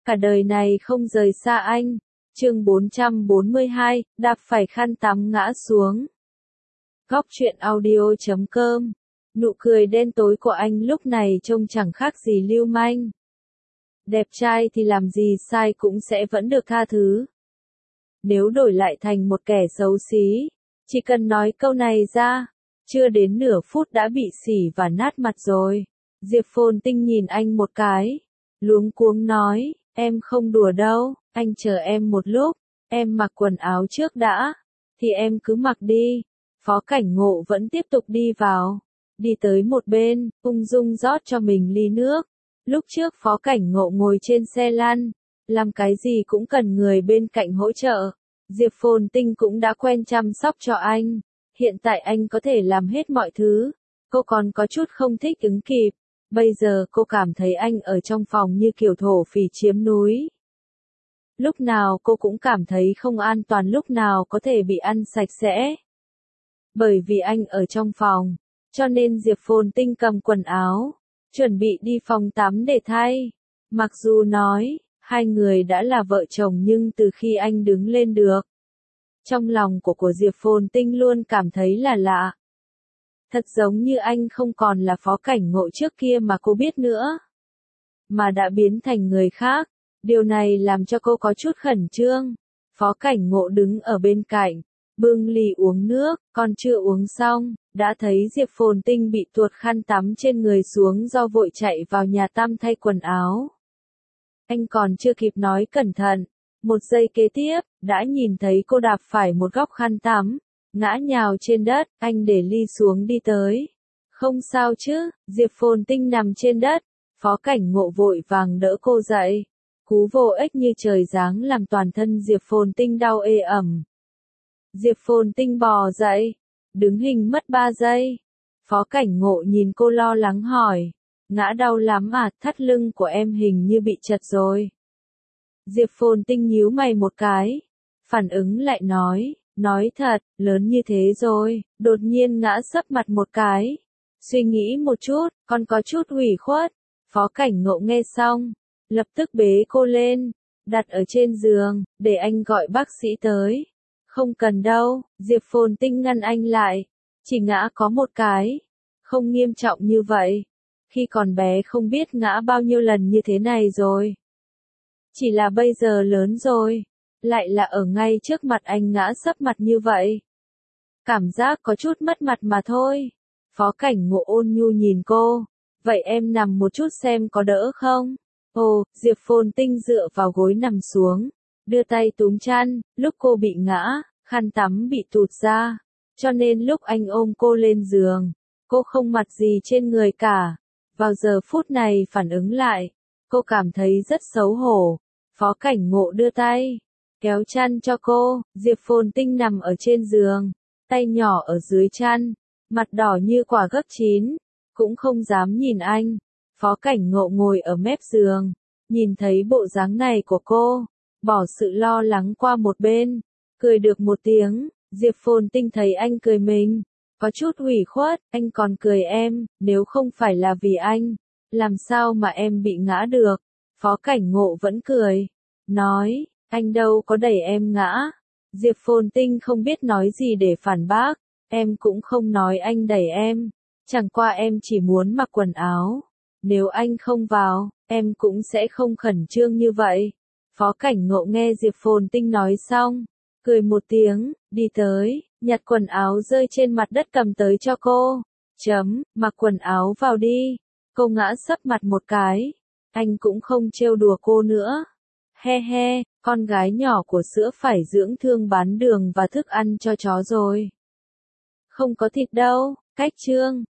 cả đời này không rời xa anh. Chương 442, đạp phải khăn tắm ngã xuống. Góc truyện audio.com. Nụ cười đen tối của anh lúc này trông chẳng khác gì lưu manh. Đẹp trai thì làm gì sai cũng sẽ vẫn được tha thứ. Nếu đổi lại thành một kẻ xấu xí, chỉ cần nói câu này ra, chưa đến nửa phút đã bị xỉ và nát mặt rồi. Diệp Phồn Tinh nhìn anh một cái, luống cuống nói, em không đùa đâu, anh chờ em một lúc, em mặc quần áo trước đã, thì em cứ mặc đi. Phó Cảnh Ngộ vẫn tiếp tục đi vào, đi tới một bên, ung dung rót cho mình ly nước. Lúc trước Phó Cảnh Ngộ ngồi trên xe lăn, làm cái gì cũng cần người bên cạnh hỗ trợ. Diệp Phồn Tinh cũng đã quen chăm sóc cho anh, hiện tại anh có thể làm hết mọi thứ. Cô còn có chút không thích ứng kịp, bây giờ cô cảm thấy anh ở trong phòng như kiểu thổ phỉ chiếm núi. Lúc nào cô cũng cảm thấy không an toàn, lúc nào có thể bị ăn sạch sẽ. Bởi vì anh ở trong phòng, cho nên Diệp Phồn Tinh cầm quần áo, chuẩn bị đi phòng tắm để thay. Mặc dù nói, hai người đã là vợ chồng nhưng từ khi anh đứng lên được, trong lòng của Diệp Phồn Tinh luôn cảm thấy là lạ. Thật giống như anh không còn là Phó Cảnh Ngộ trước kia mà cô biết nữa, mà đã biến thành người khác. Điều này làm cho cô có chút khẩn trương. Phó Cảnh Ngộ đứng ở bên cạnh, bưng ly uống nước, còn chưa uống xong, đã thấy Diệp Phồn Tinh bị tuột khăn tắm trên người xuống do vội chạy vào nhà tắm thay quần áo. Anh còn chưa kịp nói cẩn thận, một giây kế tiếp, đã nhìn thấy cô đạp phải một góc khăn tắm, ngã nhào trên đất. Anh để ly xuống đi tới. Không sao chứ? Diệp Phồn Tinh nằm trên đất, Phó Cảnh Ngộ vội vàng đỡ cô dậy. Cú vô ích như trời giáng làm toàn thân Diệp Phồn Tinh đau ê ẩm. Diệp Phồn Tinh bò dậy, đứng hình mất 3 giây. Phó Cảnh Ngộ nhìn cô lo lắng hỏi, ngã đau lắm à? Thắt lưng của em hình như bị chật rồi. Diệp Phồn Tinh nhíu mày một cái, phản ứng lại nói thật, lớn như thế rồi. Đột nhiên ngã sấp mặt một cái, suy nghĩ một chút, còn có chút ủy khuất. Phó Cảnh Ngộ nghe xong, lập tức bế cô lên, đặt ở trên giường, để anh gọi bác sĩ tới. Không cần đâu, Diệp Phồn Tinh ngăn anh lại, chỉ ngã có một cái, không nghiêm trọng như vậy. Khi còn bé không biết ngã bao nhiêu lần như thế này rồi. Chỉ là bây giờ lớn rồi, lại là ở ngay trước mặt anh ngã sấp mặt như vậy. Cảm giác có chút mất mặt mà thôi. Phó Cảnh Ngộ ôn nhu nhìn cô, vậy em nằm một chút xem có đỡ không? Ồ, Diệp Phồn Tinh dựa vào gối nằm xuống, đưa tay túm chăn. Lúc cô bị ngã, khăn tắm bị tụt ra, cho nên lúc anh ôm cô lên giường, cô không mặc gì trên người cả. Vào giờ phút này phản ứng lại, cô cảm thấy rất xấu hổ. Phó Cảnh Ngộ đưa tay, kéo chăn cho cô. Diệp Phồn Tinh nằm ở trên giường, tay nhỏ ở dưới chăn, mặt đỏ như quả gấc chín, cũng không dám nhìn anh. Phó Cảnh Ngộ ngồi ở mép giường, nhìn thấy bộ dáng này của cô, bỏ sự lo lắng qua một bên, cười được một tiếng. Diệp Phồn Tinh thấy anh cười mình, có chút ủy khuất. Anh còn cười em, nếu không phải là vì anh, làm sao mà em bị ngã được? Phó Cảnh Ngộ vẫn cười, nói, anh đâu có đẩy em ngã. Diệp Phồn Tinh không biết nói gì để phản bác, em cũng không nói anh đẩy em, chẳng qua em chỉ muốn mặc quần áo. Nếu anh không vào, em cũng sẽ không khẩn trương như vậy. Phó Cảnh Ngộ nghe Diệp Phồn Tinh nói xong, cười một tiếng, đi tới, nhặt quần áo rơi trên mặt đất cầm tới cho cô. Mặc quần áo vào đi. Cô ngã sấp mặt một cái, anh cũng không trêu đùa cô nữa. He he, con gái nhỏ của sữa phải dưỡng thương bán đường và thức ăn cho chó rồi. Không có thịt đâu. Cách chương